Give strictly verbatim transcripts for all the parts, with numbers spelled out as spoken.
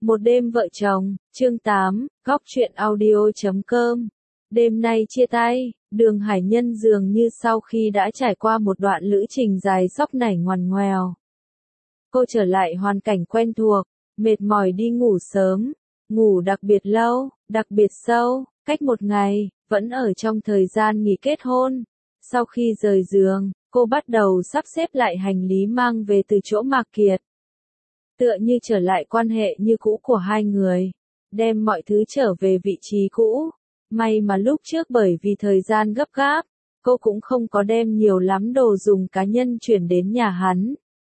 Một đêm vợ chồng, chương tám, góc truyện audio chấm com. Đêm nay chia tay, Đường Hải Nhân dường như sau khi đã trải qua một đoạn lữ trình dài sóc nảy ngoằn ngoèo. Cô trở lại hoàn cảnh quen thuộc, mệt mỏi đi ngủ sớm, ngủ đặc biệt lâu, đặc biệt sâu, cách một ngày, vẫn ở trong thời gian nghỉ kết hôn. Sau khi rời giường, cô bắt đầu sắp xếp lại hành lý mang về từ chỗ Mạc Kiệt. Tựa như trở lại quan hệ như cũ của hai người, đem mọi thứ trở về vị trí cũ. May mà lúc trước bởi vì thời gian gấp gáp, cô cũng không có đem nhiều lắm đồ dùng cá nhân chuyển đến nhà hắn.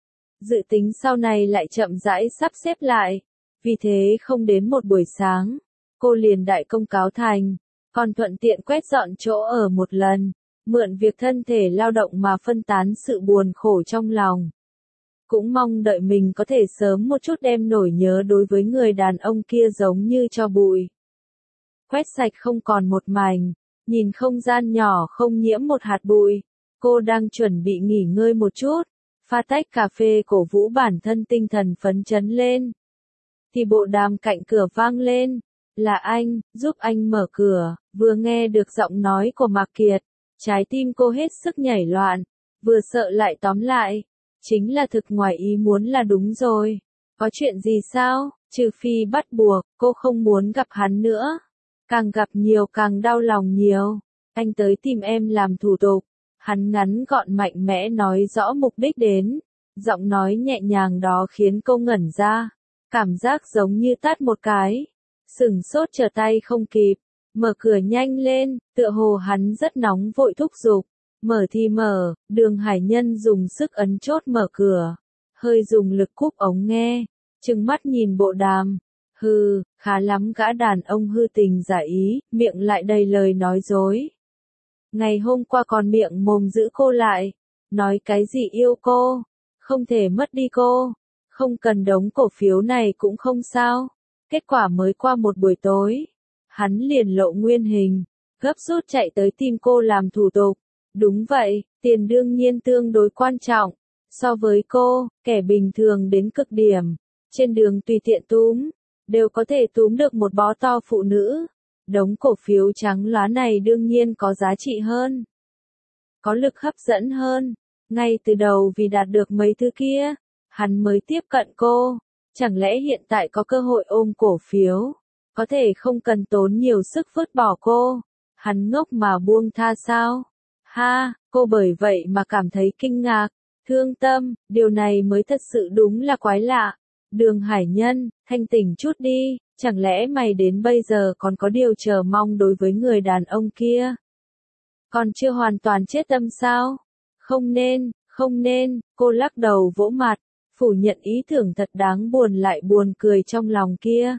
Dự tính sau này lại chậm rãi sắp xếp lại, vì thế không đến một buổi sáng, cô liền đại công cáo thành, còn thuận tiện quét dọn chỗ ở một lần, mượn việc thân thể lao động mà phân tán sự buồn khổ trong lòng. Cũng mong đợi mình có thể sớm một chút đem nỗi nhớ đối với người đàn ông kia giống như tro bụi. Quét sạch không còn một mảnh, nhìn không gian nhỏ không nhiễm một hạt bụi, cô đang chuẩn bị nghỉ ngơi một chút, pha tách cà phê cổ vũ bản thân tinh thần phấn chấn lên. Thì bộ đàm cạnh cửa vang lên, là anh, giúp anh mở cửa, vừa nghe được giọng nói của Mạc Kiệt, trái tim cô hết sức nhảy loạn, vừa sợ lại tóm lại. Chính là thực ngoài ý muốn là đúng rồi. Có chuyện gì sao? Trừ phi bắt buộc, cô không muốn gặp hắn nữa. Càng gặp nhiều càng đau lòng nhiều. Anh tới tìm em làm thủ tục. Hắn ngắn gọn mạnh mẽ nói rõ mục đích đến. Giọng nói nhẹ nhàng đó khiến cô ngẩn ra. Cảm giác giống như tát một cái. Sửng sốt trở tay không kịp. Mở cửa nhanh lên, tựa hồ hắn rất nóng vội thúc giục. Mở thì mở, Đường Hải Nhân dùng sức ấn chốt mở cửa, hơi dùng lực cúp ống nghe, trừng mắt nhìn bộ đàm. Hừ, khá lắm gã đàn ông hư tình giả ý, miệng lại đầy lời nói dối. Ngày hôm qua còn miệng mồm giữ cô lại, nói cái gì yêu cô, không thể mất đi cô, không cần đống cổ phiếu này cũng không sao. Kết quả mới qua một buổi tối, hắn liền lộ nguyên hình, gấp rút chạy tới tìm cô làm thủ tục. Đúng vậy, tiền đương nhiên tương đối quan trọng. So với cô, kẻ bình thường đến cực điểm, trên đường tùy tiện túm, đều có thể túm được một bó to phụ nữ. Đống cổ phiếu trắng lóa này đương nhiên có giá trị hơn, có lực hấp dẫn hơn. Ngay từ đầu vì đạt được mấy thứ kia, hắn mới tiếp cận cô. Chẳng lẽ hiện tại có cơ hội ôm cổ phiếu, có thể không cần tốn nhiều sức vứt bỏ cô, hắn ngốc mà buông tha sao? Ha, cô bởi vậy mà cảm thấy kinh ngạc, thương tâm, điều này mới thật sự đúng là quái lạ. Đường Hải Nhân, thanh tỉnh chút đi, chẳng lẽ mày đến bây giờ còn có điều chờ mong đối với người đàn ông kia? Còn chưa hoàn toàn chết tâm sao? Không nên, không nên, cô lắc đầu vỗ mặt, phủ nhận ý tưởng thật đáng buồn lại buồn cười trong lòng kia.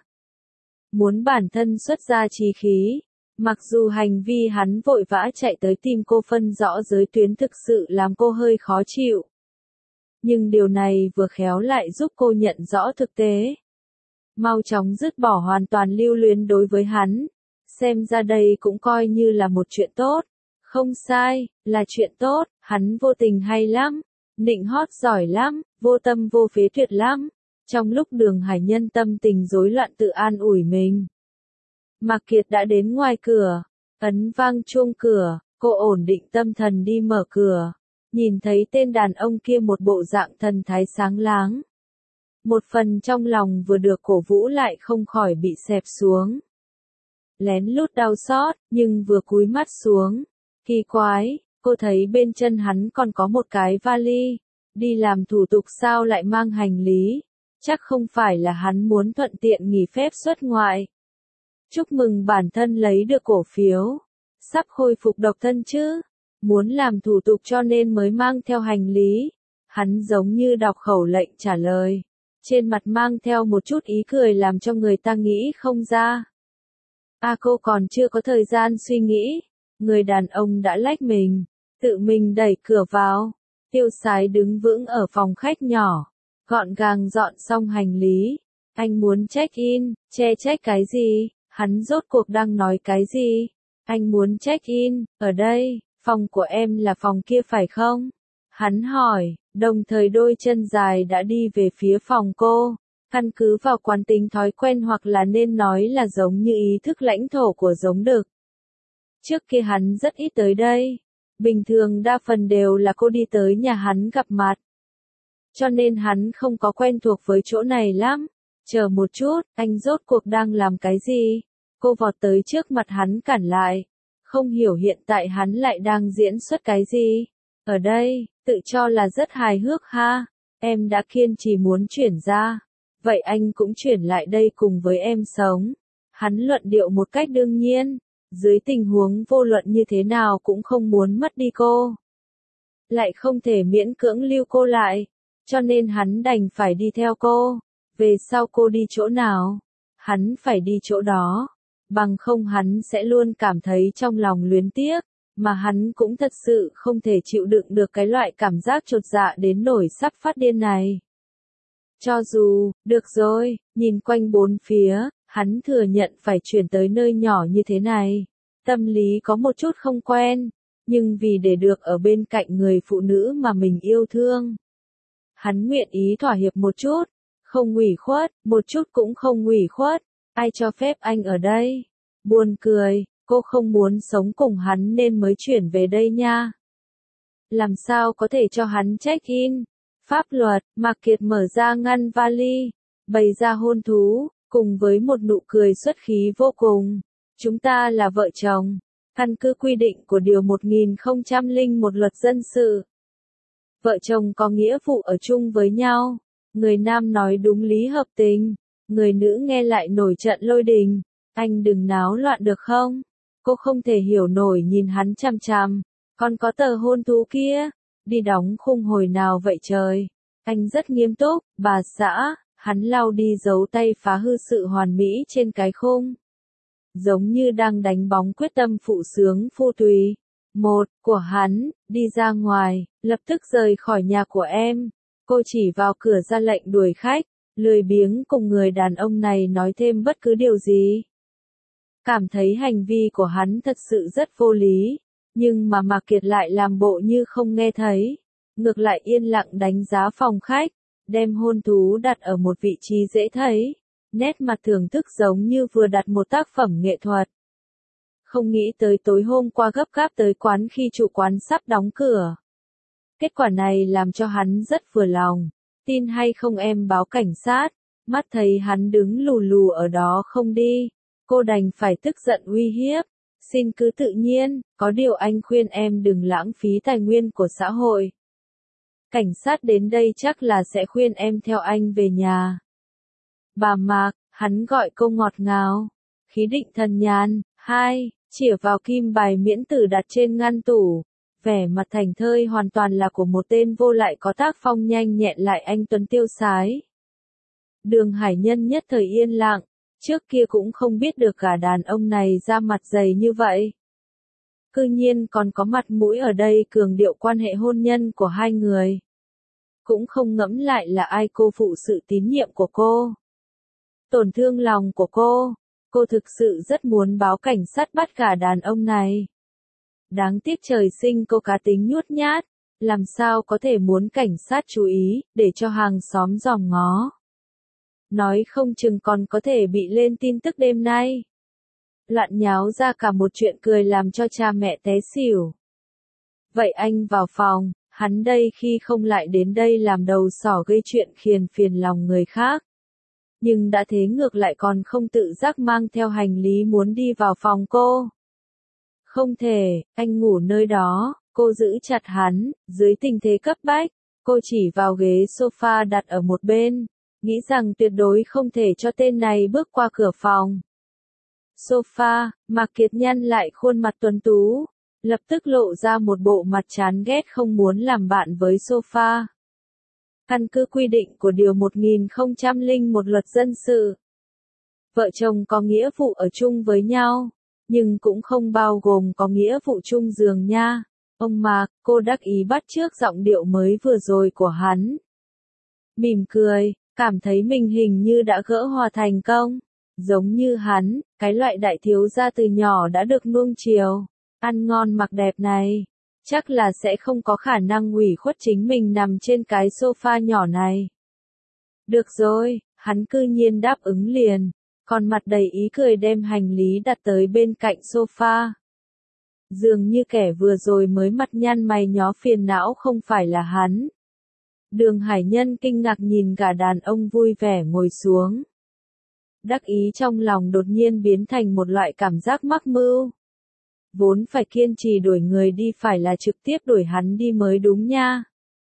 Muốn bản thân xuất ra chí khí. Mặc dù hành vi hắn vội vã chạy tới tìm cô phân rõ giới tuyến thực sự làm cô hơi khó chịu. Nhưng điều này vừa khéo lại giúp cô nhận rõ thực tế. Mau chóng dứt bỏ hoàn toàn lưu luyến đối với hắn. Xem ra đây cũng coi như là một chuyện tốt. Không sai, là chuyện tốt, hắn vô tình hay lắm. Nịnh hót giỏi lắm, vô tâm vô phế tuyệt lắm. Trong lúc Đường Hải Nhân tâm tình rối loạn tự an ủi mình. Mạc Kiệt đã đến ngoài cửa, ấn vang chuông cửa, cô ổn định tâm thần đi mở cửa, nhìn thấy tên đàn ông kia một bộ dạng thần thái sáng láng. Một phần trong lòng vừa được cổ vũ lại không khỏi bị xẹp xuống. Lén lút đau xót, nhưng vừa cúi mắt xuống, kỳ quái, cô thấy bên chân hắn còn có một cái vali, đi làm thủ tục sao lại mang hành lý, chắc không phải là hắn muốn thuận tiện nghỉ phép xuất ngoại. Chúc mừng bản thân lấy được cổ phiếu, sắp khôi phục độc thân chứ, muốn làm thủ tục cho nên mới mang theo hành lý. Hắn giống như đọc khẩu lệnh trả lời, trên mặt mang theo một chút ý cười làm cho người ta nghĩ không ra. À cô còn chưa có thời gian suy nghĩ, người đàn ông đã lách mình, tự mình đẩy cửa vào, tiêu sái đứng vững ở phòng khách nhỏ, gọn gàng dọn xong hành lý. Anh muốn check-in, che check cái gì? Hắn rốt cuộc đang nói cái gì? Anh muốn check-in, ở đây, phòng của em là phòng kia phải không? Hắn hỏi, đồng thời đôi chân dài đã đi về phía phòng cô. Căn cứ vào quán tính thói quen hoặc là nên nói là giống như ý thức lãnh thổ của giống đực. Trước kia hắn rất ít tới đây. Bình thường đa phần đều là cô đi tới nhà hắn gặp mặt. Cho nên hắn không có quen thuộc với chỗ này lắm. Chờ một chút, anh rốt cuộc đang làm cái gì? Cô vọt tới trước mặt hắn cản lại. Không hiểu hiện tại hắn lại đang diễn xuất cái gì? Ở đây, tự cho là rất hài hước ha. Em đã kiên trì muốn chuyển ra. Vậy anh cũng chuyển lại đây cùng với em sống. Hắn luận điệu một cách đương nhiên. Dưới tình huống vô luận như thế nào cũng không muốn mất đi cô. Lại không thể miễn cưỡng lưu cô lại. Cho nên hắn đành phải đi theo cô. Về sau cô đi chỗ nào, hắn phải đi chỗ đó. Bằng không hắn sẽ luôn cảm thấy trong lòng luyến tiếc. Mà hắn cũng thật sự không thể chịu đựng được cái loại cảm giác chột dạ đến nổi sắp phát điên này. Cho dù, được rồi, nhìn quanh bốn phía, hắn thừa nhận phải chuyển tới nơi nhỏ như thế này. Tâm lý có một chút không quen, nhưng vì để được ở bên cạnh người phụ nữ mà mình yêu thương. Hắn nguyện ý thỏa hiệp một chút, không ủy khuất, một chút cũng không ủy khuất, ai cho phép anh ở đây. Buồn cười, cô không muốn sống cùng hắn nên mới chuyển về đây nha. Làm sao có thể cho hắn check-in? Pháp luật, Mạc Kiệt mở ra ngăn vali, bày ra hôn thú, cùng với một nụ cười xuất khí vô cùng. Chúng ta là vợ chồng, căn cứ quy định của Điều một nghìn không trăm lẻ một Luật Dân sự. Vợ chồng có nghĩa vụ ở chung với nhau. Người nam nói đúng lý hợp tình, người nữ nghe lại nổi trận lôi đình. Anh đừng náo loạn được không? Cô không thể hiểu nổi nhìn hắn chằm chằm. Còn có tờ hôn thú kia, đi đóng khung hồi nào vậy trời? Anh rất nghiêm túc, bà xã, hắn lau đi dấu tay phá hư sự hoàn mỹ trên cái khung. Giống như đang đánh bóng quyết tâm phụ sướng phu tùy. Một, của hắn, đi ra ngoài, lập tức rời khỏi nhà của em. Cô chỉ vào cửa ra lệnh đuổi khách, lười biếng cùng người đàn ông này nói thêm bất cứ điều gì. Cảm thấy hành vi của hắn thật sự rất vô lý, nhưng mà Mạc Kiệt lại làm bộ như không nghe thấy. Ngược lại yên lặng đánh giá phòng khách, đem hôn thú đặt ở một vị trí dễ thấy. Nét mặt thưởng thức giống như vừa đặt một tác phẩm nghệ thuật. Không nghĩ tới tối hôm qua gấp gáp tới quán khi chủ quán sắp đóng cửa. Kết quả này làm cho hắn rất vừa lòng. Tin hay không em báo cảnh sát, mắt thấy hắn đứng lù lù ở đó không đi. Cô đành phải tức giận uy hiếp. Xin cứ tự nhiên, có điều anh khuyên em đừng lãng phí tài nguyên của xã hội. Cảnh sát đến đây chắc là sẽ khuyên em theo anh về nhà. Bà Mạc, hắn gọi câu ngọt ngào. Khí định thần nhàn. Hai, chĩa vào kim bài miễn tử đặt trên ngăn tủ. Vẻ mặt thành thơi hoàn toàn là của một tên vô lại có tác phong nhanh nhẹn lại anh tuấn tiêu sái. Đường Hải Nhân nhất thời yên lặng, trước kia cũng không biết được cả đàn ông này ra mặt dày như vậy. Cư nhiên còn có mặt mũi ở đây cường điệu quan hệ hôn nhân của hai người. Cũng không ngẫm lại là ai cô phụ sự tín nhiệm của cô. Tổn thương lòng của cô, cô thực sự rất muốn báo cảnh sát bắt cả đàn ông này. Đáng tiếc trời sinh cô cá tính nhút nhát, làm sao có thể muốn cảnh sát chú ý, để cho hàng xóm dòm ngó. Nói không chừng còn có thể bị lên tin tức đêm nay. Loạn nháo ra cả một chuyện cười làm cho cha mẹ té xỉu. Vậy anh vào phòng, hắn đây khi không lại đến đây làm đầu sỏ gây chuyện khiền phiền lòng người khác. Nhưng đã thế ngược lại còn không tự giác mang theo hành lý muốn đi vào phòng cô. Không thể, anh ngủ nơi đó, cô giữ chặt hắn, dưới tình thế cấp bách, cô chỉ vào ghế sofa đặt ở một bên, nghĩ rằng tuyệt đối không thể cho tên này bước qua cửa phòng. Sofa, Mạc Kiệt nhăn lại khuôn mặt tuấn tú, lập tức lộ ra một bộ mặt chán ghét không muốn làm bạn với sofa. Căn cứ quy định của Điều một nghìn không trăm lẻ một Luật Dân sự. Vợ chồng có nghĩa vụ ở chung với nhau, nhưng cũng không bao gồm có nghĩa vụ chung giường nha. Ông Mạc, cô đắc ý bắt chước giọng điệu mới vừa rồi của hắn. Mỉm cười, cảm thấy mình hình như đã gỡ hòa thành công. Giống như hắn, cái loại đại thiếu gia từ nhỏ đã được nuông chiều, ăn ngon mặc đẹp này. Chắc là sẽ không có khả năng ủy khuất chính mình nằm trên cái sofa nhỏ này. Được rồi, Hắn cư nhiên đáp ứng liền, còn mặt đầy ý cười đem hành lý đặt tới bên cạnh sofa. Dường như kẻ vừa rồi mới mặt nhăn mày nhó phiền não không phải là hắn. Đường Hải Nhân kinh ngạc nhìn cả đàn ông vui vẻ ngồi xuống. Đắc ý trong lòng đột nhiên biến thành một loại cảm giác mắc mưu. Vốn phải kiên trì đuổi người đi phải là trực tiếp đuổi hắn đi mới đúng nha.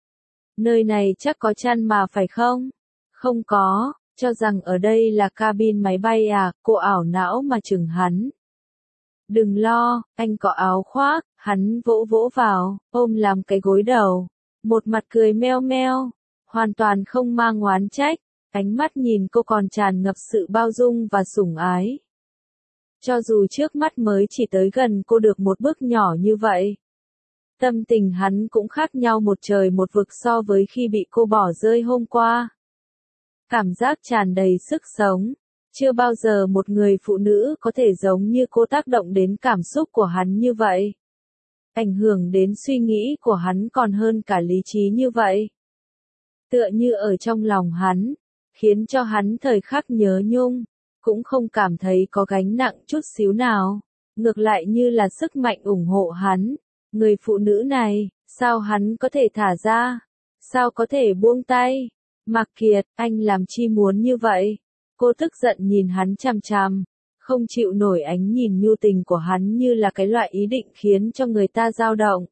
Nơi này chắc có chăn mà phải không? Không có, cho rằng ở đây là cabin máy bay à, cô ảo não mà chừng hắn. Đừng lo, anh có áo khoác, hắn vỗ vỗ vào, ôm làm cái gối đầu. Một mặt cười meo meo, hoàn toàn không mang oán trách, ánh mắt nhìn cô còn tràn ngập sự bao dung và sủng ái. Cho dù trước mắt mới chỉ tới gần cô được một bước nhỏ như vậy. Tâm tình hắn cũng khác nhau một trời một vực so với khi bị cô bỏ rơi hôm qua. Cảm giác tràn đầy sức sống. Chưa bao giờ một người phụ nữ có thể giống như cô tác động đến cảm xúc của hắn như vậy. Ảnh hưởng đến suy nghĩ của hắn còn hơn cả lý trí như vậy. Tựa như ở trong lòng hắn, khiến cho hắn thời khắc nhớ nhung, cũng không cảm thấy có gánh nặng chút xíu nào. Ngược lại như là sức mạnh ủng hộ hắn. Người phụ nữ này, sao hắn có thể thả ra? Sao có thể buông tay? Mạc Kiệt, anh làm chi muốn như vậy? Cô tức giận nhìn hắn chằm chằm, không chịu nổi ánh nhìn nhu tình của hắn như là cái loại ý định khiến cho người ta dao động.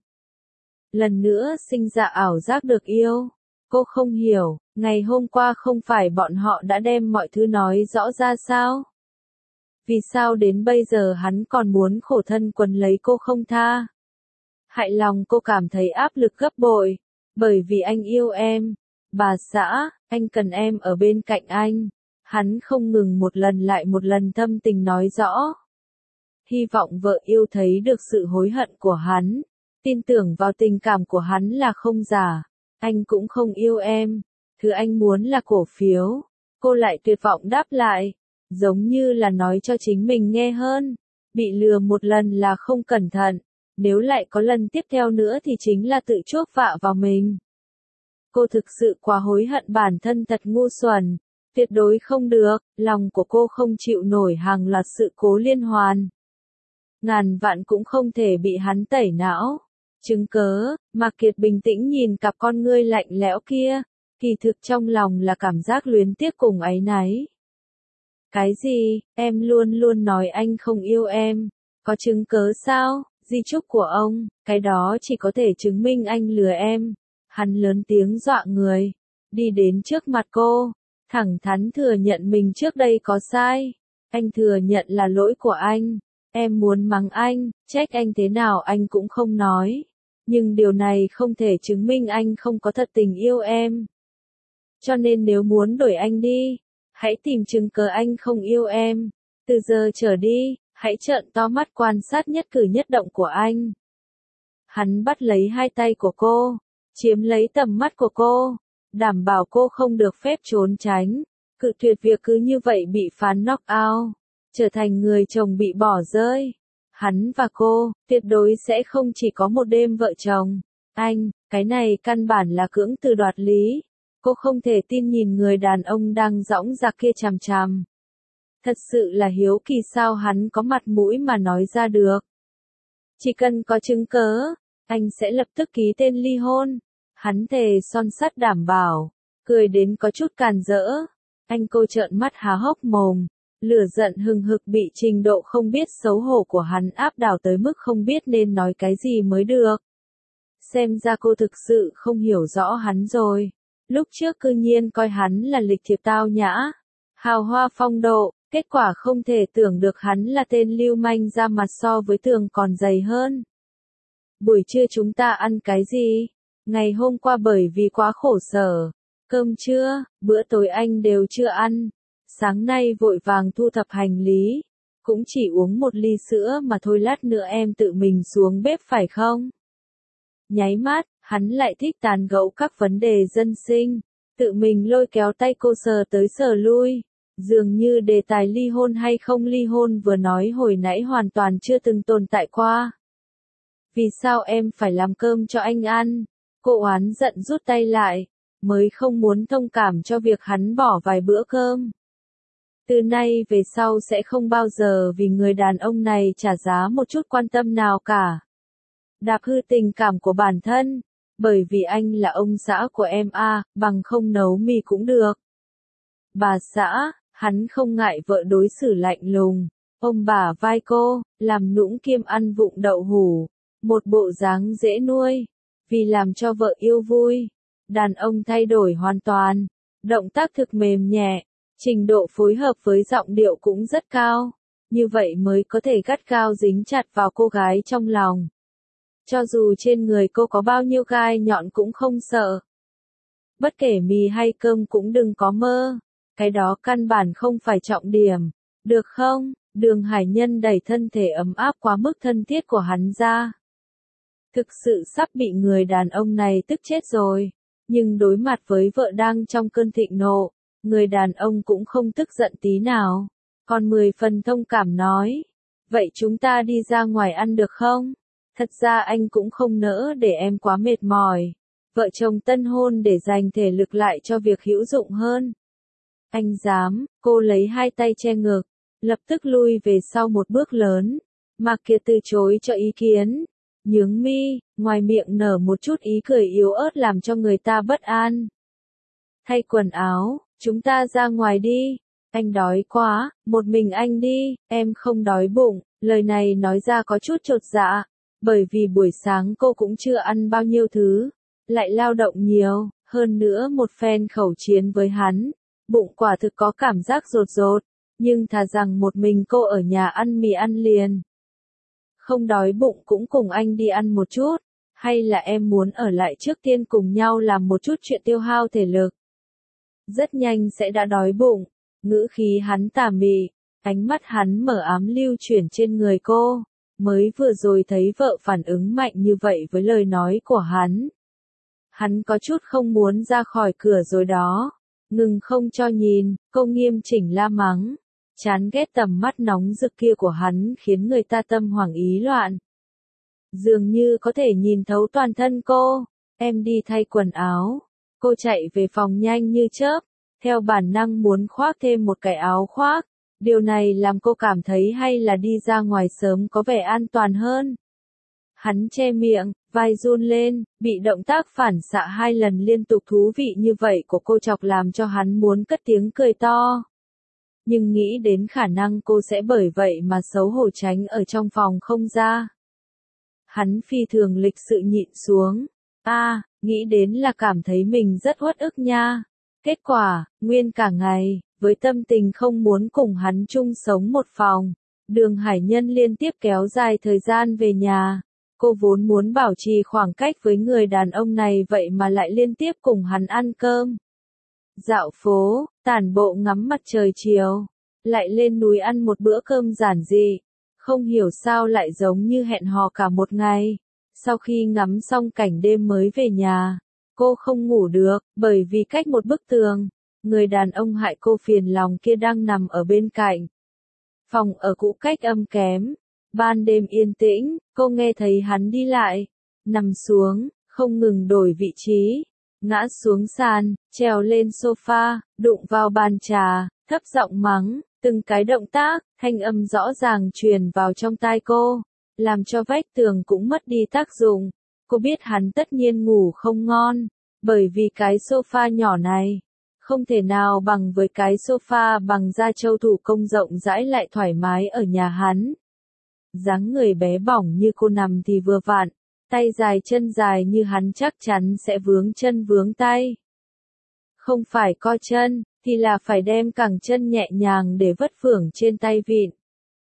Lần nữa sinh ra ảo giác được yêu. Cô không hiểu, ngày hôm qua không phải bọn họ đã đem mọi thứ nói rõ ra sao? Vì sao đến bây giờ hắn còn muốn khổ thân quấn lấy cô không tha? Hại lòng cô cảm thấy áp lực gấp bội, bởi vì anh yêu em. Bà xã, anh cần em ở bên cạnh anh. Hắn không ngừng một lần lại một lần thâm tình nói rõ. Hy vọng vợ yêu thấy được sự hối hận của hắn. Tin tưởng vào tình cảm của hắn là không giả. Anh cũng không yêu em. Thứ anh muốn là cổ phiếu. Cô lại tuyệt vọng đáp lại. Giống như là nói cho chính mình nghe hơn. Bị lừa một lần là không cẩn thận. Nếu lại có lần tiếp theo nữa thì chính là tự chuốc vạ vào mình. Cô thực sự quá hối hận bản thân thật ngu xuẩn. Tuyệt đối không được, lòng của cô không chịu nổi hàng loạt sự cố liên hoàn. Ngàn vạn cũng không thể bị hắn tẩy não. Chứng cớ, Mạc Kiệt bình tĩnh nhìn cặp con ngươi lạnh lẽo kia, kỳ thực trong lòng là cảm giác luyến tiếc cùng áy náy. Cái gì, em luôn luôn nói anh không yêu em, có chứng cớ sao, di chúc của ông, cái đó chỉ có thể chứng minh anh lừa em. Hắn lớn tiếng dọa người, đi đến trước mặt cô. Thẳng thắn thừa nhận mình trước đây có sai. Anh thừa nhận là lỗi của anh. Em muốn mắng anh, trách anh thế nào anh cũng không nói. Nhưng điều này không thể chứng minh anh không có thật tình yêu em. Cho nên nếu muốn đuổi anh đi, hãy tìm chứng cớ anh không yêu em. Từ giờ trở đi, hãy trợn to mắt quan sát nhất cử nhất động của anh. Hắn bắt lấy hai tay của cô, chiếm lấy tầm mắt của cô. Đảm bảo cô không được phép trốn tránh, cự tuyệt việc cứ như vậy bị phán knock out, trở thành người chồng bị bỏ rơi. Hắn và cô, tuyệt đối sẽ không chỉ có một đêm vợ chồng. Anh, cái này căn bản là cưỡng từ đoạt lý. Cô không thể tin nhìn người đàn ông đang dõng dạc kia chằm chằm. Thật sự là hiếu kỳ sao hắn có mặt mũi mà nói ra được. Chỉ cần có chứng cớ, anh sẽ lập tức ký tên ly hôn. Hắn thề son sắt đảm bảo, cười đến có chút càn rỡ. Anh cô trợn mắt há hốc mồm, lửa giận hừng hực bị trình độ không biết xấu hổ của hắn áp đảo tới mức không biết nên nói cái gì mới được. Xem ra cô thực sự không hiểu rõ hắn rồi. Lúc trước cư nhiên coi hắn là lịch thiệp tao nhã, hào hoa phong độ, kết quả không thể tưởng được hắn là tên lưu manh ra mặt so với tường còn dày hơn. Buổi trưa chúng ta ăn cái gì? Ngày hôm qua bởi vì quá khổ sở, cơm trưa, bữa tối anh đều chưa ăn. Sáng nay vội vàng thu thập hành lý, cũng chỉ uống một ly sữa mà thôi, lát nữa em tự mình xuống bếp phải không? Nháy mắt, hắn lại thích tán gẫu các vấn đề dân sinh, tự mình lôi kéo tay cô sờ tới sờ lui, dường như đề tài ly hôn hay không ly hôn vừa nói hồi nãy hoàn toàn chưa từng tồn tại qua. Vì sao em phải làm cơm cho anh ăn? Cô oán giận rút tay lại, mới không muốn thông cảm cho việc hắn bỏ vài bữa cơm. Từ nay về sau sẽ không bao giờ vì người đàn ông này trả giá một chút quan tâm nào cả. Đạp hư tình cảm của bản thân, bởi vì anh là ông xã của em à, bằng không nấu mì cũng được. Bà xã, hắn không ngại vợ đối xử lạnh lùng, ôm bả vai cô, làm nũng kiêm ăn vụng đậu hủ, một bộ dáng dễ nuôi, vì làm cho vợ yêu vui. Đàn ông thay đổi hoàn toàn, động tác thực mềm nhẹ, trình độ phối hợp với giọng điệu cũng rất cao, như vậy mới có thể gắt gao dính chặt vào cô gái trong lòng. Cho dù trên người cô có bao nhiêu gai nhọn cũng không sợ. Bất kể mì hay cơm cũng đừng có mơ, cái đó căn bản không phải trọng điểm, được không? Đường Hải Nhân đẩy thân thể ấm áp quá mức thân thiết của hắn ra. Thực sự sắp bị người đàn ông này tức chết rồi, nhưng đối mặt với vợ đang trong cơn thịnh nộ, người đàn ông cũng không tức giận tí nào, còn mười phần thông cảm nói, vậy chúng ta đi ra ngoài ăn được không? Thật ra anh cũng không nỡ để em quá mệt mỏi, vợ chồng tân hôn để dành thể lực lại cho việc hữu dụng hơn. Anh dám, cô lấy hai tay che ngực, lập tức lui về sau một bước lớn, Mạc Kiệt từ chối cho ý kiến, nhướng mi, ngoài miệng nở một chút ý cười yếu ớt làm cho người ta bất an. Thay quần áo, chúng ta ra ngoài đi, anh đói quá, một mình anh đi, em không đói bụng, lời này nói ra có chút chột dạ, bởi vì buổi sáng cô cũng chưa ăn bao nhiêu thứ, lại lao động nhiều, hơn nữa một phen khẩu chiến với hắn, bụng quả thực có cảm giác rột rột, nhưng thà rằng một mình cô ở nhà ăn mì ăn liền. Không đói bụng cũng cùng anh đi ăn một chút, hay là em muốn ở lại trước tiên cùng nhau làm một chút chuyện tiêu hao thể lực. Rất nhanh sẽ đã đói bụng, ngữ khí hắn tà mị, ánh mắt hắn mở ám lưu chuyển trên người cô, mới vừa rồi thấy vợ phản ứng mạnh như vậy với lời nói của hắn. Hắn có chút không muốn ra khỏi cửa rồi đó, ngừng không cho nhìn, cô nghiêm chỉnh la mắng. Chán ghét tầm mắt nóng rực kia của hắn khiến người ta tâm hoảng ý loạn. Dường như có thể nhìn thấu toàn thân cô, em đi thay quần áo. Cô chạy về phòng nhanh như chớp, theo bản năng muốn khoác thêm một cái áo khoác. Điều này làm cô cảm thấy hay là đi ra ngoài sớm có vẻ an toàn hơn. Hắn che miệng, vai run lên, bị động tác phản xạ hai lần liên tục thú vị như vậy của cô chọc làm cho hắn muốn cất tiếng cười to. Nhưng nghĩ đến khả năng cô sẽ bởi vậy mà xấu hổ tránh ở trong phòng không ra. Hắn phi thường lịch sự nhịn xuống. A, à, nghĩ đến là cảm thấy mình rất uất ức nha. Kết quả, nguyên cả ngày, với tâm tình không muốn cùng hắn chung sống một phòng, Đường Hải Nhân liên tiếp kéo dài thời gian về nhà. Cô vốn muốn bảo trì khoảng cách với người đàn ông này vậy mà lại liên tiếp cùng hắn ăn cơm. Dạo phố, tản bộ ngắm mặt trời chiều, lại lên núi ăn một bữa cơm giản dị, không hiểu sao lại giống như hẹn hò cả một ngày. Sau khi ngắm xong cảnh đêm mới về nhà, cô không ngủ được, bởi vì cách một bức tường, người đàn ông hại cô phiền lòng kia đang nằm ở bên cạnh. Phòng ở cũ cách âm kém, ban đêm yên tĩnh, cô nghe thấy hắn đi lại, nằm xuống, không ngừng đổi vị trí. Ngã xuống sàn, trèo lên sofa, đụng vào bàn trà, thấp giọng mắng, từng cái động tác, thanh âm rõ ràng truyền vào trong tai cô, làm cho vách tường cũng mất đi tác dụng. Cô biết hắn tất nhiên ngủ không ngon, bởi vì cái sofa nhỏ này, không thể nào bằng với cái sofa bằng da trâu thủ công rộng rãi lại thoải mái ở nhà hắn. Dáng người bé bỏng như cô nằm thì vừa vặn. Tay dài chân dài như hắn chắc chắn sẽ vướng chân vướng tay. Không phải co chân, thì là phải đem cẳng chân nhẹ nhàng để vất vưởng trên tay vịn.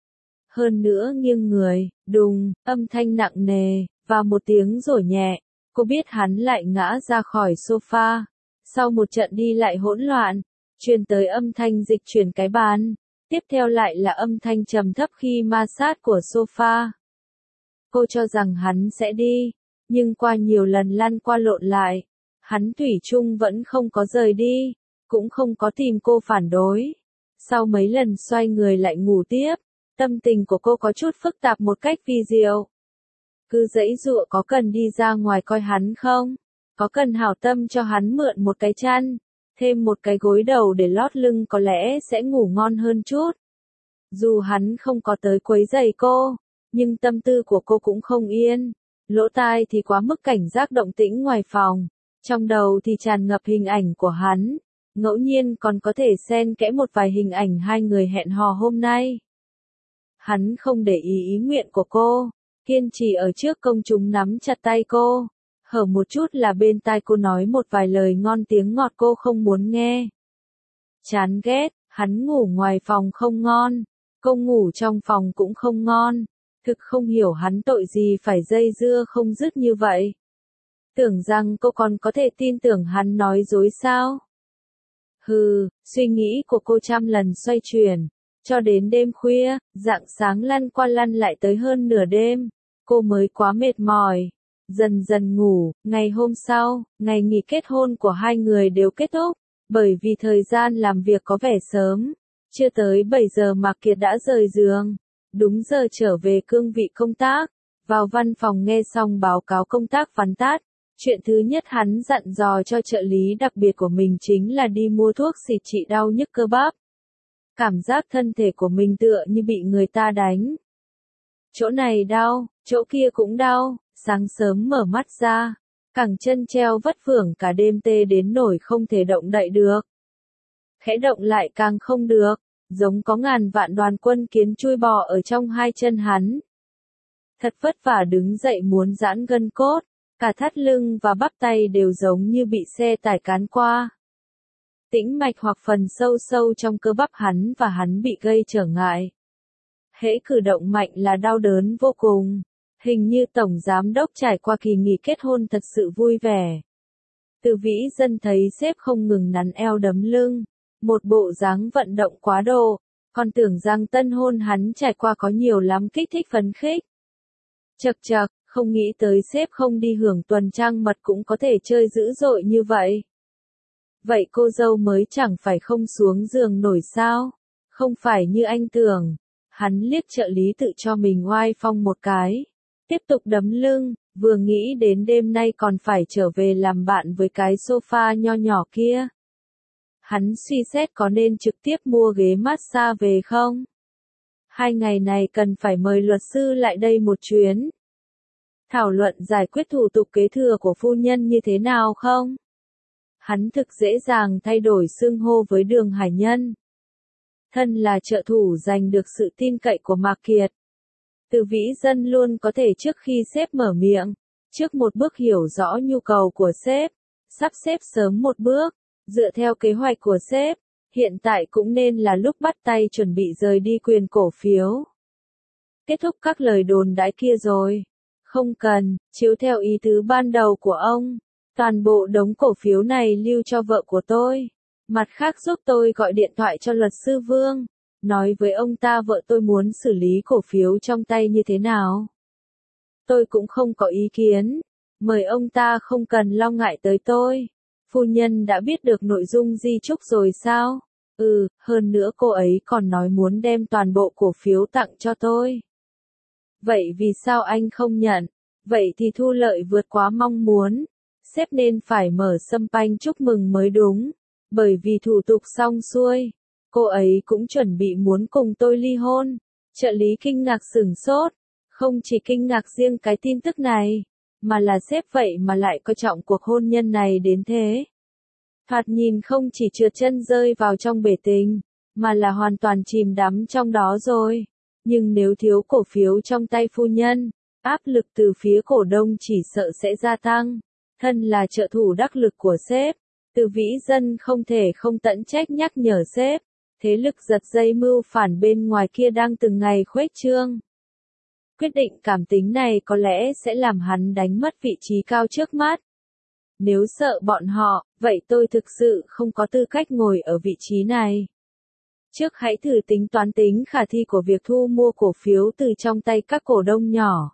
Hơn nữa nghiêng người, đùng, âm thanh nặng nề, và một tiếng rổi nhẹ, cô biết hắn lại ngã ra khỏi sofa. Sau một trận đi lại hỗn loạn, truyền tới âm thanh dịch chuyển cái bàn, tiếp theo lại là âm thanh trầm thấp khi ma sát của sofa. Cô cho rằng hắn sẽ đi, nhưng qua nhiều lần lăn qua lộn lại, hắn thủy chung vẫn không có rời đi, cũng không có tìm cô phản đối. Sau mấy lần xoay người lại ngủ tiếp, tâm tình của cô có chút phức tạp một cách vi diệu. Cứ giãy giụa có cần đi ra ngoài coi hắn không? Có cần hảo tâm cho hắn mượn một cái chăn, thêm một cái gối đầu để lót lưng có lẽ sẽ ngủ ngon hơn chút. Dù hắn không có tới quấy rầy cô, nhưng tâm tư của cô cũng không yên. Lỗ tai thì quá mức cảnh giác động tĩnh ngoài phòng, trong đầu thì tràn ngập hình ảnh của hắn, ngẫu nhiên còn có thể xen kẽ một vài hình ảnh hai người hẹn hò hôm nay. Hắn không để ý ý nguyện của cô, kiên trì ở trước công chúng nắm chặt tay cô, hở một chút là bên tai cô nói một vài lời ngon tiếng ngọt cô không muốn nghe. Chán ghét, hắn ngủ ngoài phòng không ngon, cô ngủ trong phòng cũng không ngon, thực không hiểu hắn tội gì phải dây dưa không dứt như vậy. Tưởng rằng cô còn có thể tin tưởng hắn nói dối sao? Hừ, suy nghĩ của cô trăm lần xoay chuyển, cho đến đêm khuya, rạng sáng lăn qua lăn lại tới hơn nửa đêm, cô mới quá mệt mỏi, dần dần ngủ. Ngày hôm sau, ngày nghỉ kết hôn của hai người đều kết thúc, bởi vì thời gian làm việc có vẻ sớm, chưa tới bảy giờ Mạc Kiệt đã rời giường, đúng giờ trở về cương vị công tác, vào văn phòng nghe xong báo cáo công tác vắn tắt. Chuyện thứ nhất hắn dặn dò cho trợ lý đặc biệt của mình chính là đi mua thuốc xịt trị đau nhức cơ bắp. Cảm giác thân thể của mình tựa như bị người ta đánh. Chỗ này đau, chỗ kia cũng đau, sáng sớm mở mắt ra, cẳng chân treo vất vưởng cả đêm tê đến nổi không thể động đậy được. Khẽ động lại càng không được, giống có ngàn vạn đoàn quân kiến chui bò ở trong hai chân hắn. Thật vất vả đứng dậy muốn giãn gân cốt. Cả thắt lưng và bắp tay đều giống như bị xe tải cán qua. Tĩnh mạch hoặc phần sâu sâu trong cơ bắp hắn và hắn bị gây trở ngại. Hễ cử động mạnh là đau đớn vô cùng. Hình như Tổng Giám đốc trải qua kỳ nghỉ kết hôn thật sự vui vẻ. Từ Vĩ Dân thấy sếp không ngừng nắn eo đấm lưng. Một bộ dáng vận động quá độ. Còn tưởng rằng tân hôn hắn trải qua có nhiều lắm kích thích phấn khích. Chật chật. Không nghĩ tới sếp không đi hưởng tuần trăng mật cũng có thể chơi dữ dội như vậy. Vậy cô dâu mới chẳng phải không xuống giường nổi sao? Không phải như anh tưởng. Hắn liếc trợ lý tự cho mình oai phong một cái. Tiếp tục đấm lưng, vừa nghĩ đến đêm nay còn phải trở về làm bạn với cái sofa nho nhỏ kia. Hắn suy xét có nên trực tiếp mua ghế massage về không? Hai ngày này cần phải mời luật sư lại đây một chuyến. Thảo luận giải quyết thủ tục kế thừa của phu nhân như thế nào không? Hắn thực dễ dàng thay đổi xưng hô với Đường Hải Nhân. Thân là trợ thủ giành được sự tin cậy của Mạc Kiệt. Từ Vĩ Dân luôn có thể trước khi sếp mở miệng, trước một bước hiểu rõ nhu cầu của sếp, sắp xếp sớm một bước, dựa theo kế hoạch của sếp, hiện tại cũng nên là lúc bắt tay chuẩn bị rời đi quyền cổ phiếu. Kết thúc các lời đồn đãi kia rồi. Không cần, chiếu theo ý tứ ban đầu của ông, toàn bộ đống cổ phiếu này lưu cho vợ của tôi. Mặt khác giúp tôi gọi điện thoại cho luật sư Vương, nói với ông ta vợ tôi muốn xử lý cổ phiếu trong tay như thế nào. Tôi cũng không có ý kiến, mời ông ta không cần lo ngại tới tôi. Phu nhân đã biết được nội dung di chúc rồi sao? Ừ, hơn nữa cô ấy còn nói muốn đem toàn bộ cổ phiếu tặng cho tôi. Vậy vì sao anh không nhận? Vậy thì thu lợi vượt quá mong muốn. Sếp nên phải mở sâm panh chúc mừng mới đúng. Bởi vì thủ tục xong xuôi. Cô ấy cũng chuẩn bị muốn cùng tôi ly hôn. Trợ lý kinh ngạc sửng sốt. Không chỉ kinh ngạc riêng cái tin tức này. Mà là sếp vậy mà lại coi trọng cuộc hôn nhân này đến thế. Thoạt nhìn không chỉ trượt chân rơi vào trong bể tình. Mà là hoàn toàn chìm đắm trong đó rồi. Nhưng nếu thiếu cổ phiếu trong tay phu nhân, áp lực từ phía cổ đông chỉ sợ sẽ gia tăng. Thân là trợ thủ đắc lực của sếp, Từ Vĩ Dân không thể không tận trách nhắc nhở sếp. Thế lực giật dây mưu phản bên ngoài kia đang từng ngày khuếch trương. Quyết định cảm tính này có lẽ sẽ làm hắn đánh mất vị trí cao trước mắt. Nếu sợ bọn họ, vậy tôi thực sự không có tư cách ngồi ở vị trí này. Trước hãy thử tính toán tính khả thi của việc thu mua cổ phiếu từ trong tay các cổ đông nhỏ.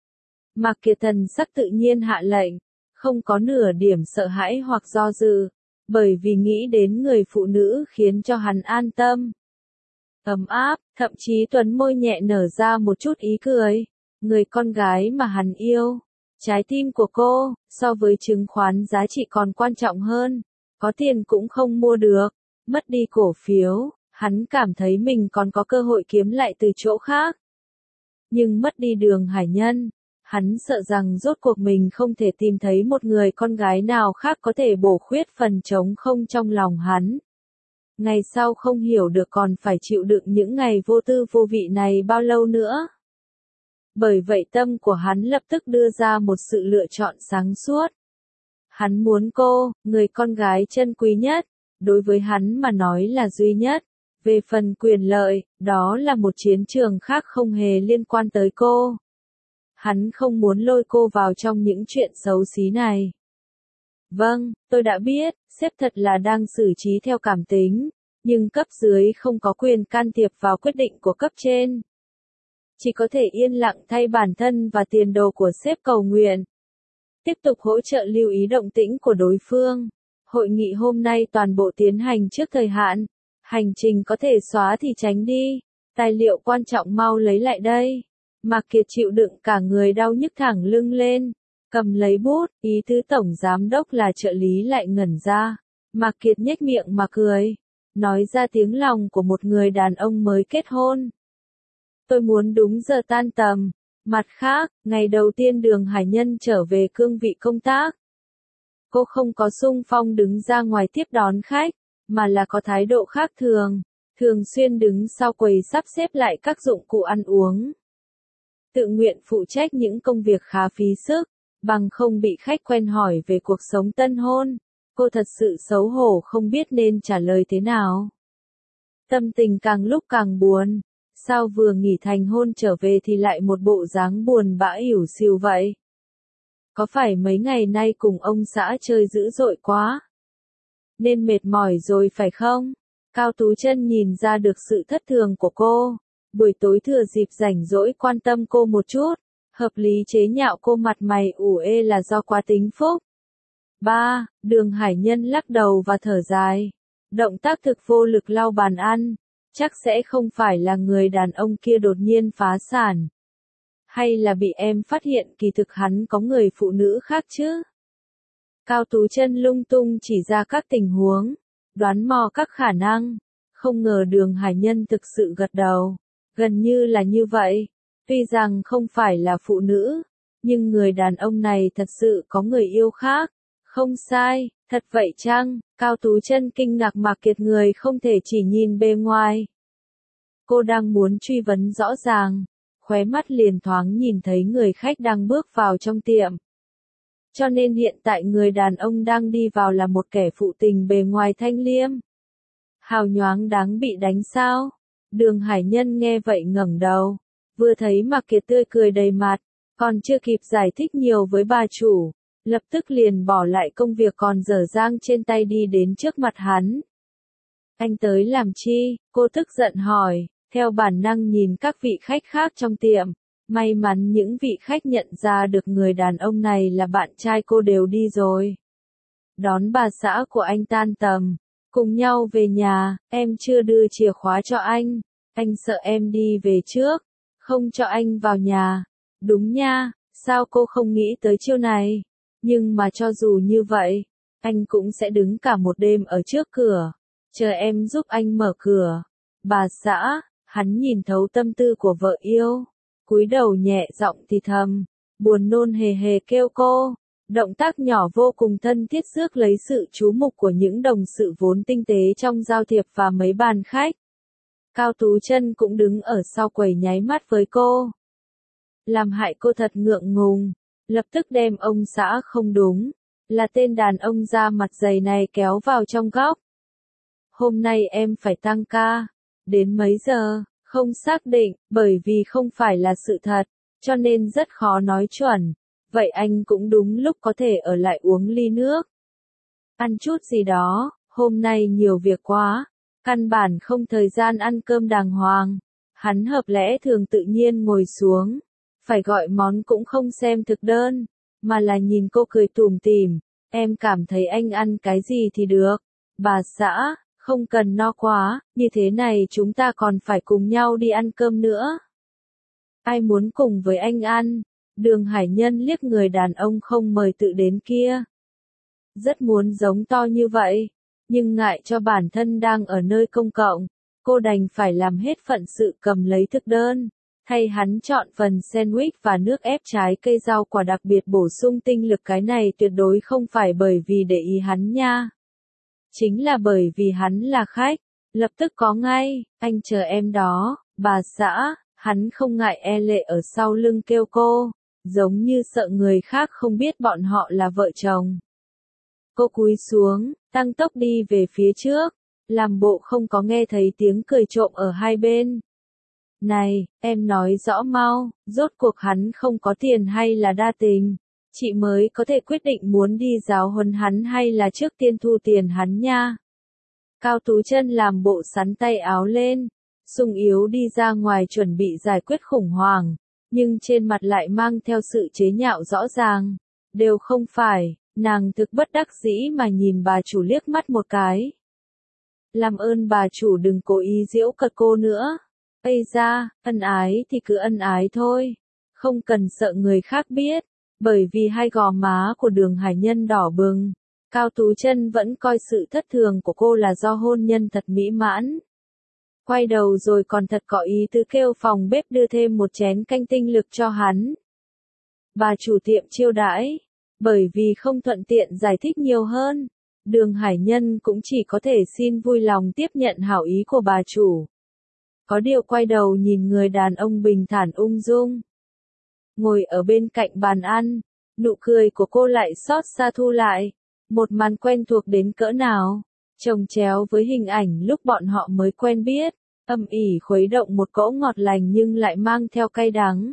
Mạc Kiệt thần sắc tự nhiên hạ lệnh, không có nửa điểm sợ hãi hoặc do dự, bởi vì nghĩ đến người phụ nữ khiến cho hắn an tâm. Ấm áp, thậm chí tuấn môi nhẹ nở ra một chút ý cười, người con gái mà hắn yêu. Trái tim của cô, so với chứng khoán giá trị còn quan trọng hơn. Có tiền cũng không mua được. Mất đi cổ phiếu, hắn cảm thấy mình còn có cơ hội kiếm lại từ chỗ khác. Nhưng mất đi Đường Hải Nhân, hắn sợ rằng rốt cuộc mình không thể tìm thấy một người con gái nào khác có thể bổ khuyết phần trống không trong lòng hắn. Ngày sau không hiểu được còn phải chịu đựng những ngày vô tư vô vị này bao lâu nữa. Bởi vậy tâm của hắn lập tức đưa ra một sự lựa chọn sáng suốt. Hắn muốn cô, người con gái chân quý nhất, đối với hắn mà nói là duy nhất. Về phần quyền lợi, đó là một chiến trường khác không hề liên quan tới cô. Hắn không muốn lôi cô vào trong những chuyện xấu xí này. Vâng, tôi đã biết, sếp thật là đang xử trí theo cảm tính, nhưng cấp dưới không có quyền can thiệp vào quyết định của cấp trên. Chỉ có thể yên lặng thay bản thân và tiền đồ của sếp cầu nguyện. Tiếp tục hỗ trợ lưu ý động tĩnh của đối phương. Hội nghị hôm nay toàn bộ tiến hành trước thời hạn. Hành trình có thể xóa thì tránh đi. Tài liệu quan trọng mau lấy lại đây. Mạc Kiệt chịu đựng cả người đau nhức thẳng lưng lên. Cầm lấy bút, ý tứ tổng giám đốc là trợ lý lại ngẩn ra. Mạc Kiệt nhếch miệng mà cười. Nói ra tiếng lòng của một người đàn ông mới kết hôn. Tôi muốn đúng giờ tan tầm. Mặt khác, ngày đầu tiên Đường Hải Nhân trở về cương vị công tác. Cô không có xung phong đứng ra ngoài tiếp đón khách, mà là có thái độ khác thường, thường xuyên đứng sau quầy sắp xếp lại các dụng cụ ăn uống. Tự nguyện phụ trách những công việc khá phí sức, bằng không bị khách quen hỏi về cuộc sống tân hôn. Cô thật sự xấu hổ không biết nên trả lời thế nào. Tâm tình càng lúc càng buồn. Sao vừa nghỉ thành hôn trở về thì lại một bộ dáng buồn bã ỉu xìu vậy? Có phải mấy ngày nay cùng ông xã chơi dữ dội quá? Nên mệt mỏi rồi phải không? Cao Tú Chân nhìn ra được sự thất thường của cô. Buổi tối thừa dịp rảnh rỗi quan tâm cô một chút. Hợp lý chế nhạo cô mặt mày ủ ê là do quá tính phúc. ba. Đường Hải Nhân lắc đầu và thở dài. Động tác thực vô lực lau bàn ăn. Chắc sẽ không phải là người đàn ông kia đột nhiên phá sản. Hay là bị em phát hiện kỳ thực hắn có người phụ nữ khác chứ? Cao Tú Chân lung tung chỉ ra các tình huống, đoán mò các khả năng. Không ngờ Đường Hải Nhân thực sự gật đầu. Gần như là như vậy. Tuy rằng không phải là phụ nữ, nhưng người đàn ông này thật sự có người yêu khác. Không sai, thật vậy chăng? Cao Tú Chân kinh ngạc Mạc Kiệt người không thể chỉ nhìn bề ngoài. Cô đang muốn truy vấn rõ ràng, khóe mắt liền thoáng nhìn thấy người khách đang bước vào trong tiệm. Cho nên hiện tại người đàn ông đang đi vào là một kẻ phụ tình bề ngoài thanh liêm. Hào nhoáng đáng bị đánh sao? Đường Hải Nhân nghe vậy ngẩng đầu, vừa thấy Mạc Kiệt tươi cười đầy mặt, còn chưa kịp giải thích nhiều với bà chủ. Lập tức liền bỏ lại công việc còn dở dang trên tay đi đến trước mặt hắn. Anh tới làm chi? Cô tức giận hỏi, theo bản năng nhìn các vị khách khác trong tiệm. May mắn những vị khách nhận ra được người đàn ông này là bạn trai cô đều đi rồi. Đón bà xã của anh tan tầm, cùng nhau về nhà, em chưa đưa chìa khóa cho anh. Anh sợ em đi về trước, không cho anh vào nhà. Đúng nha, sao cô không nghĩ tới chiêu này? Nhưng mà cho dù như vậy, anh cũng sẽ đứng cả một đêm ở trước cửa, chờ em giúp anh mở cửa. Bà xã, hắn nhìn thấu tâm tư của vợ yêu, cúi đầu nhẹ giọng thì thầm, buồn nôn hề hề kêu cô. Động tác nhỏ vô cùng thân thiết rước lấy sự chú mục của những đồng sự vốn tinh tế trong giao thiệp và mấy bàn khách. Cao Tú Chân cũng đứng ở sau quầy nháy mắt với cô. Làm hại cô thật ngượng ngùng. Lập tức đem ông xã không đúng, là tên đàn ông da mặt dày này kéo vào trong góc. Hôm nay em phải tăng ca. Đến mấy giờ? Không xác định, bởi vì không phải là sự thật, cho nên rất khó nói chuẩn. Vậy anh cũng đúng lúc có thể ở lại uống ly nước. Ăn chút gì đó, hôm nay nhiều việc quá, căn bản không thời gian ăn cơm đàng hoàng. Hắn hợp lẽ thường tự nhiên ngồi xuống. Phải gọi món cũng không xem thực đơn, mà là nhìn cô cười tủm tỉm. Em cảm thấy anh ăn cái gì thì được. Bà xã, không cần no quá, như thế này chúng ta còn phải cùng nhau đi ăn cơm nữa. Ai muốn cùng với anh ăn? Đường Hải Nhân liếc người đàn ông không mời tự đến kia. Rất muốn giống to như vậy, nhưng ngại cho bản thân đang ở nơi công cộng, cô đành phải làm hết phận sự cầm lấy thực đơn, thay hắn chọn phần sandwich và nước ép trái cây rau quả đặc biệt bổ sung tinh lực. Cái này tuyệt đối không phải bởi vì để ý hắn nha. Chính là bởi vì hắn là khách, lập tức có ngay, anh chờ em đó, bà xã, hắn không ngại e lệ ở sau lưng kêu cô, giống như sợ người khác không biết bọn họ là vợ chồng. Cô cúi xuống, tăng tốc đi về phía trước, làm bộ không có nghe thấy tiếng cười trộm ở hai bên. Này, em nói rõ mau, rốt cuộc hắn không có tiền hay là đa tình? Chị mới có thể quyết định muốn đi giáo huấn hắn hay là trước tiên thu tiền hắn nha. Cao Tú Chân làm bộ sắn tay áo lên, sung yếu đi ra ngoài chuẩn bị giải quyết khủng hoảng, nhưng trên mặt lại mang theo sự chế nhạo rõ ràng. Đều không phải, nàng thực bất đắc dĩ mà nhìn bà chủ liếc mắt một cái. Làm ơn bà chủ đừng cố ý giễu cợt cô nữa. Ây da, ân ái thì cứ ân ái thôi, không cần sợ người khác biết, bởi vì hai gò má của Đường Hải Nhân đỏ bừng. Cao Tú Chân vẫn coi sự thất thường của cô là do hôn nhân thật mỹ mãn. Quay đầu rồi còn thật có ý tứ kêu phòng bếp đưa thêm một chén canh tinh lực cho hắn. Bà chủ tiệm chiêu đãi, bởi vì không thuận tiện giải thích nhiều hơn, Đường Hải Nhân cũng chỉ có thể xin vui lòng tiếp nhận hảo ý của bà chủ. Có điều quay đầu nhìn người đàn ông bình thản ung dung, ngồi ở bên cạnh bàn ăn, nụ cười của cô lại xót xa thu lại, một màn quen thuộc đến cỡ nào, chồng chéo với hình ảnh lúc bọn họ mới quen biết, âm ỉ khuấy động một cỗ ngọt lành nhưng lại mang theo cay đắng.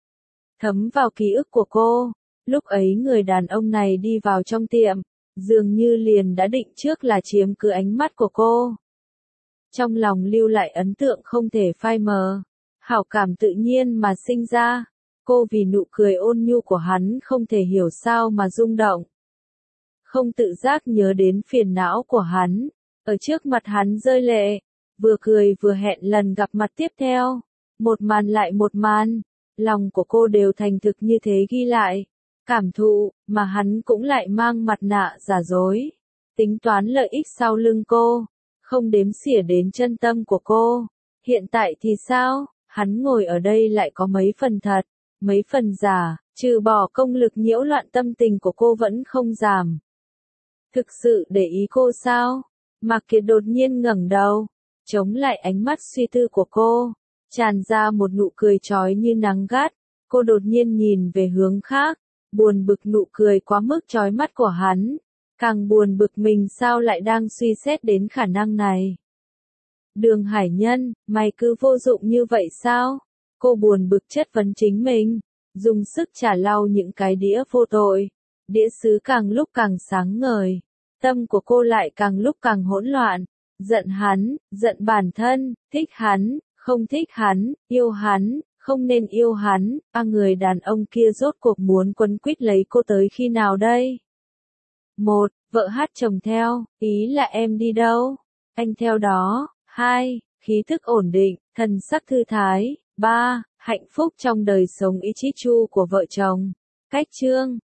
Thấm vào ký ức của cô, lúc ấy người đàn ông này đi vào trong tiệm, dường như liền đã định trước là chiếm cứ ánh mắt của cô. Trong lòng lưu lại ấn tượng không thể phai mờ, hảo cảm tự nhiên mà sinh ra, cô vì nụ cười ôn nhu của hắn không thể hiểu sao mà rung động. Không tự giác nhớ đến phiền não của hắn, ở trước mặt hắn rơi lệ, vừa cười vừa hẹn lần gặp mặt tiếp theo, một màn lại một màn, lòng của cô đều thành thực như thế ghi lại, cảm thụ, mà hắn cũng lại mang mặt nạ giả dối, tính toán lợi ích sau lưng cô, không đếm xỉa đến chân tâm của cô. Hiện tại thì sao, hắn ngồi ở đây lại có mấy phần thật, mấy phần giả, trừ bỏ công lực nhiễu loạn tâm tình của cô vẫn không giảm. Thực sự để ý cô sao? Mạc Kiệt đột nhiên ngẩng đầu, chống lại ánh mắt suy tư của cô, tràn ra một nụ cười chói như nắng gắt. Cô đột nhiên nhìn về hướng khác, buồn bực nụ cười quá mức chói mắt của hắn, càng buồn bực mình sao lại đang suy xét đến khả năng này. Đường Hải Nhân, mày cứ vô dụng như vậy sao? Cô buồn bực chất vấn chính mình, dùng sức trả lau những cái đĩa vô tội. Đĩa sứ càng lúc càng sáng ngời, tâm của cô lại càng lúc càng hỗn loạn, giận hắn, giận bản thân, thích hắn, không thích hắn, yêu hắn, không nên yêu hắn, a người đàn ông kia rốt cuộc muốn quấn quýt lấy cô tới khi nào đây? Một, vợ hát chồng theo, ý là em đi đâu? Anh theo đó. Hai, khí thức ổn định, thần sắc thư thái. Ba, hạnh phúc trong đời sống Ichichu của vợ chồng. Cách chương